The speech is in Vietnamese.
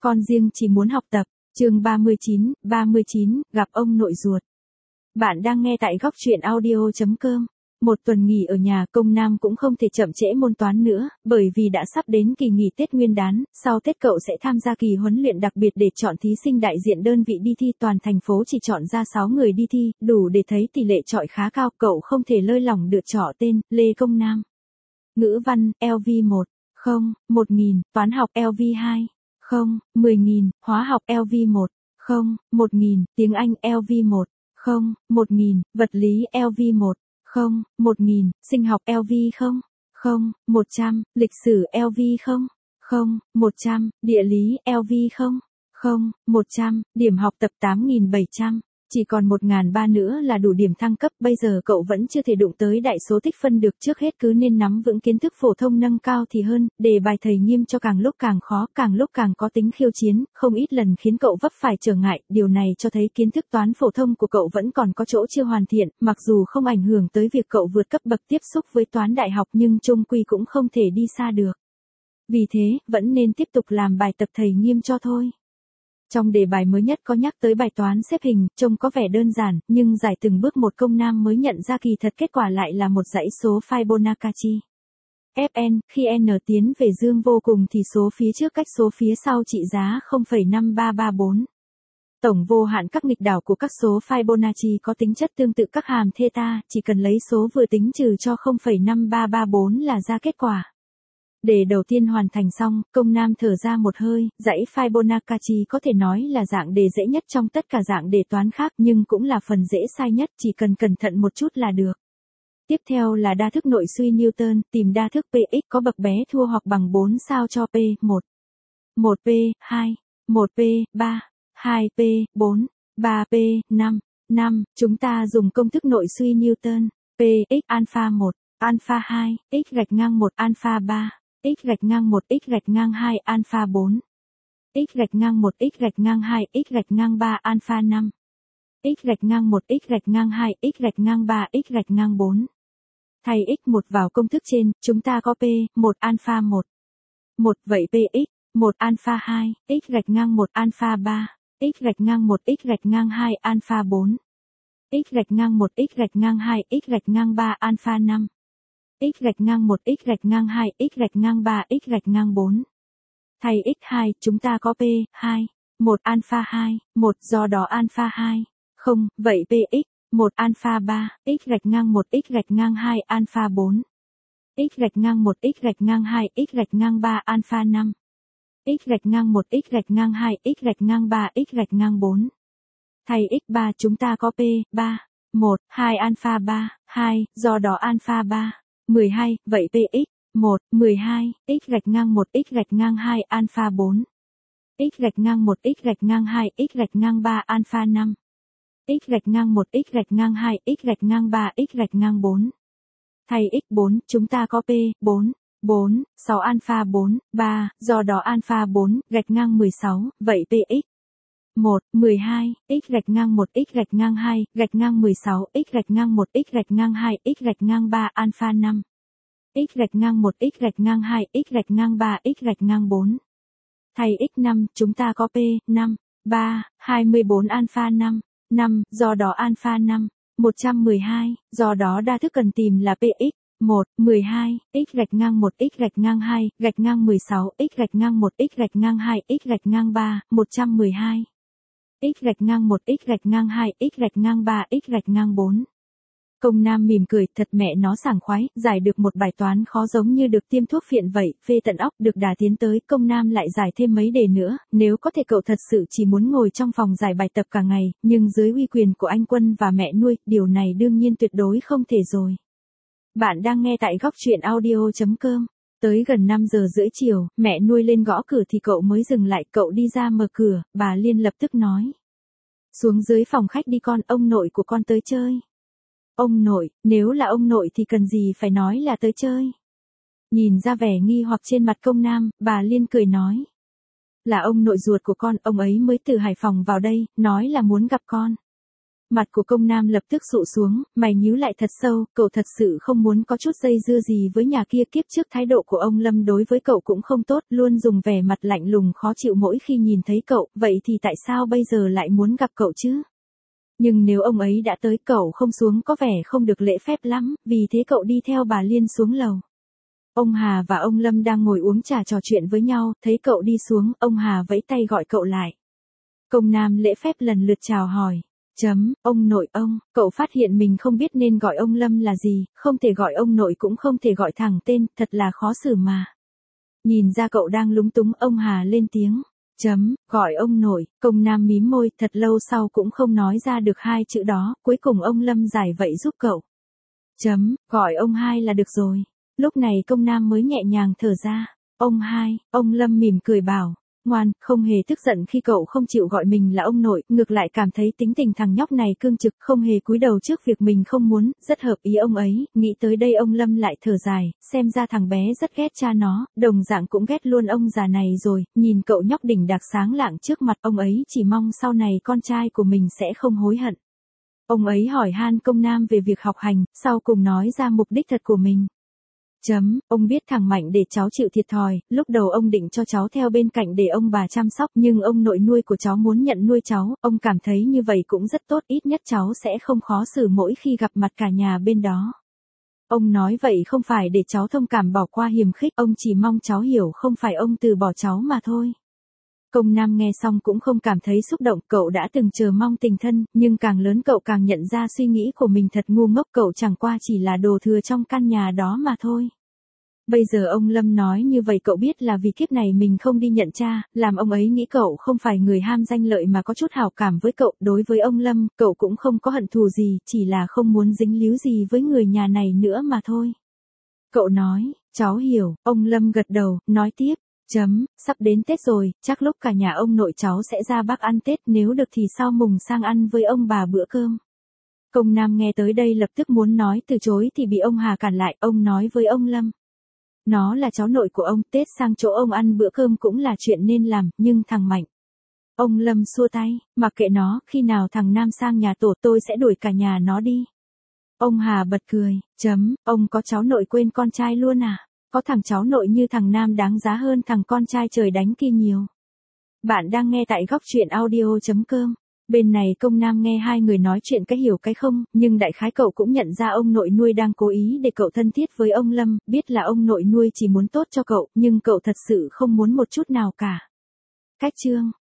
Con riêng chỉ muốn học tập. Chương 39, gặp ông nội ruột. Bạn đang nghe tại góc truyện audio.com. Một tuần nghỉ ở nhà, Công Nam cũng không thể chậm trễ môn toán nữa, bởi vì đã sắp đến kỳ nghỉ Tết Nguyên đán, sau Tết cậu sẽ tham gia kỳ huấn luyện đặc biệt để chọn thí sinh đại diện đơn vị đi thi. Toàn thành phố chỉ chọn ra 6 người đi thi, đủ để thấy tỷ lệ chọi khá cao, cậu không thể lơi lỏng được chọn tên, Lê Công Nam. Ngữ văn, LV1, không, 1000, toán học LV2, không, 10.000, hóa học LV1, không, 1000, tiếng Anh LV1, không, 1000, vật lý LV1, không, 1000, sinh học LV không, 100, lịch sử LV không, 100, địa lý LV không, 100, điểm học tập 8700. Chỉ còn 1003 nữa là đủ điểm thăng cấp, bây giờ cậu vẫn chưa thể đụng tới đại số tích phân được, trước hết cứ nên nắm vững kiến thức phổ thông nâng cao thì hơn, đề bài thầy nghiêm cho càng lúc càng khó, càng lúc càng có tính khiêu chiến, không ít lần khiến cậu vấp phải trở ngại, điều này cho thấy kiến thức toán phổ thông của cậu vẫn còn có chỗ chưa hoàn thiện, mặc dù không ảnh hưởng tới việc cậu vượt cấp bậc tiếp xúc với toán đại học nhưng chung quy cũng không thể đi xa được. Vì thế, vẫn nên tiếp tục làm bài tập thầy nghiêm cho thôi. Trong đề bài mới nhất có nhắc tới bài toán xếp hình, trông có vẻ đơn giản, nhưng giải từng bước một. Công Nam mới nhận ra kỳ thật kết quả lại là một dãy số Fibonacci. Fn, khi n tiến về dương vô cùng thì số phía trước cách số phía sau trị giá 0,5334. Tổng vô hạn các nghịch đảo của các số Fibonacci có tính chất tương tự các hàm theta, chỉ cần lấy số vừa tính trừ cho 0,5334 là ra kết quả. Đề đầu tiên hoàn thành xong, Công Nam thở ra một hơi, dãy Fibonacci có thể nói là dạng đề dễ nhất trong tất cả dạng đề toán khác nhưng cũng là phần dễ sai nhất, chỉ cần cẩn thận một chút là được. Tiếp theo là đa thức nội suy Newton, tìm đa thức Px có bậc bé thua hoặc bằng 4 sao cho P1, 1P, 2, 1P, 3, 2P, 4, 3P, 5, chúng ta dùng công thức nội suy Newton, Px alpha 1, alpha 2, x gạch ngang 1 alpha 3. X gạch ngang 1 x gạch ngang 2 alpha 4. X gạch ngang 1 x gạch ngang 2 x gạch ngang 3 alpha 5. X gạch ngang 1 x gạch ngang 2 x gạch ngang 3 x gạch ngang 4. Thay x1 vào công thức trên, chúng ta có P1 alpha 1. 1 vậy Px 1 alpha 2, x gạch ngang 1 alpha 3, x gạch ngang 1 x gạch ngang 2 alpha 4. X gạch ngang 1 x gạch ngang 2 x gạch ngang 3 alpha 5. X gạch ngang 1 x gạch ngang 2 x gạch ngang 3 x gạch ngang 4. Thay x2, chúng ta có P2, 1 alpha 2, 1 do đó alpha 2, không, vậy Px, 1 alpha 3, x gạch ngang 1 x gạch ngang 2 alpha 4. X gạch ngang 1 x gạch ngang 2 x gạch ngang 3 alpha 5. X gạch ngang 1 x gạch ngang 2 x gạch ngang 3 x gạch ngang 4. Thay x3 chúng ta có P3, 1, 2 alpha 3, 2, do đó alpha 3. 12, vậy Px, 1, 12, x gạch ngang 1 x gạch ngang 2 alpha 4. X gạch ngang 1 x gạch ngang 2 x gạch ngang 3 alpha 5. X gạch ngang 1 x gạch ngang 2 x gạch ngang 3 x gạch ngang 4. Thay x4, chúng ta có P4, 4, 6 alpha 4, 3, do đó alpha 4, gạch ngang 16, vậy Px. 1, 12, x gạch ngang 1 x gạch ngang 2, gạch ngang 16, x gạch ngang 1 x gạch ngang 2, x gạch ngang 3 alpha 5. X gạch ngang 1 x gạch ngang 2, x gạch ngang 3 x gạch ngang 4. Thay x5, chúng ta có P5, 3, 24 alpha 5, 5, do đó alpha 5, 112, do đó đa thức cần tìm là Px. 1, 12, x gạch ngang 1 x gạch ngang 2, gạch ngang 16, x gạch ngang 1 x gạch ngang 2, x gạch ngang 3, 112. X gạch ngang 1 x gạch ngang 2 x gạch ngang 3 x gạch ngang 4. Công Nam mỉm cười, thật mẹ nó sảng khoái, giải được một bài toán khó giống như được tiêm thuốc phiện vậy, phê tận óc. Được đà tiến tới, Công Nam lại giải thêm mấy đề nữa, nếu có thể cậu thật sự chỉ muốn ngồi trong phòng giải bài tập cả ngày, nhưng dưới uy quyền của anh Quân và mẹ nuôi, điều này đương nhiên tuyệt đối không thể rồi. Bạn đang nghe tại góc truyện audio.com. Tới gần 5 giờ rưỡi chiều, mẹ nuôi lên gõ cửa thì cậu mới dừng lại, cậu đi ra mở cửa, bà Liên lập tức nói. Xuống dưới phòng khách đi con, ông nội của con tới chơi. Ông nội, nếu là ông nội thì cần gì phải nói là tới chơi. Nhìn ra vẻ nghi hoặc trên mặt Công Nam, bà Liên cười nói. Là ông nội ruột của con, ông ấy mới từ Hải Phòng vào đây, nói là muốn gặp con. Mặt của công nam lập tức sụ xuống, mày nhíu lại thật sâu, cậu thật sự không muốn có chút dây dưa gì với nhà kia. Kiếp trước thái độ của ông Lâm đối với cậu cũng không tốt, luôn dùng vẻ mặt lạnh lùng khó chịu mỗi khi nhìn thấy cậu, vậy thì tại sao bây giờ lại muốn gặp cậu chứ? Nhưng nếu ông ấy đã tới cậu không xuống có vẻ không được lễ phép lắm, vì thế cậu đi theo bà Liên xuống lầu. Ông Hà và ông Lâm đang ngồi uống trà trò chuyện với nhau, thấy cậu đi xuống, ông Hà vẫy tay gọi cậu lại. Công nam lễ phép lần lượt chào hỏi. Ông nội ông, cậu phát hiện mình không biết nên gọi ông Lâm là gì, không thể gọi ông nội cũng không thể gọi thẳng tên, thật là khó xử mà. Nhìn ra cậu đang lúng túng, ông Hà lên tiếng. Gọi ông nội, công nam mím môi, thật lâu sau cũng không nói ra được hai chữ đó, cuối cùng ông Lâm giải vậy giúp cậu. Gọi ông hai là được rồi. Lúc này công nam mới nhẹ nhàng thở ra. Ông hai, ông Lâm mỉm cười bảo. Ngoan, không hề tức giận khi cậu không chịu gọi mình là ông nội, ngược lại cảm thấy tính tình thằng nhóc này cương trực, không hề cúi đầu trước việc mình không muốn, rất hợp ý ông ấy. Nghĩ tới đây ông Lâm lại thở dài, xem ra thằng bé rất ghét cha nó, đồng dạng cũng ghét luôn ông già này rồi. Nhìn cậu nhóc đỉnh đạc sáng lạng trước mặt, ông ấy chỉ mong sau này con trai của mình sẽ không hối hận. Ông ấy hỏi han công nam về việc học hành, sau cùng nói ra mục đích thật của mình. Ông biết thằng Mạnh để cháu chịu thiệt thòi, lúc đầu ông định cho cháu theo bên cạnh để ông bà chăm sóc, nhưng ông nội nuôi của cháu muốn nhận nuôi cháu, ông cảm thấy như vậy cũng rất tốt, ít nhất cháu sẽ không khó xử mỗi khi gặp mặt cả nhà bên đó. Ông nói vậy không phải để cháu thông cảm bỏ qua hiềm khích, ông chỉ mong cháu hiểu không phải ông từ bỏ cháu mà thôi. Công nam nghe xong cũng không cảm thấy xúc động, cậu đã từng chờ mong tình thân, nhưng càng lớn cậu càng nhận ra suy nghĩ của mình thật ngu ngốc, cậu chẳng qua chỉ là đồ thừa trong căn nhà đó mà thôi. Bây giờ ông Lâm nói như vậy cậu biết là vì kiếp này mình không đi nhận cha, làm ông ấy nghĩ cậu không phải người ham danh lợi mà có chút hảo cảm với cậu. Đối với ông Lâm, cậu cũng không có hận thù gì, chỉ là không muốn dính líu gì với người nhà này nữa mà thôi. Cậu nói, cháu hiểu, ông Lâm gật đầu, nói tiếp. Sắp đến Tết rồi, chắc lúc cả nhà ông nội cháu sẽ ra Bắc ăn Tết, nếu được thì sau mùng sang ăn với ông bà bữa cơm. Công nam nghe tới đây lập tức muốn nói từ chối thì bị ông Hà cản lại, ông nói với ông Lâm. Nó là cháu nội của ông, Tết sang chỗ ông ăn bữa cơm cũng là chuyện nên làm, nhưng thằng Mạnh. Ông Lâm xua tay, mặc kệ nó, khi nào thằng Nam sang nhà tổ tôi sẽ đuổi cả nhà nó đi. Ông Hà bật cười, ông có cháu nội quên con trai luôn à? Có thằng cháu nội như thằng Nam đáng giá hơn thằng con trai trời đánh kia nhiều. Bạn đang nghe tại góc truyện audio.com. Bên này công nam nghe hai người nói chuyện cái hiểu cái không, nhưng đại khái cậu cũng nhận ra ông nội nuôi đang cố ý để cậu thân thiết với ông Lâm, biết là ông nội nuôi chỉ muốn tốt cho cậu, nhưng cậu thật sự không muốn một chút nào cả. Cách chương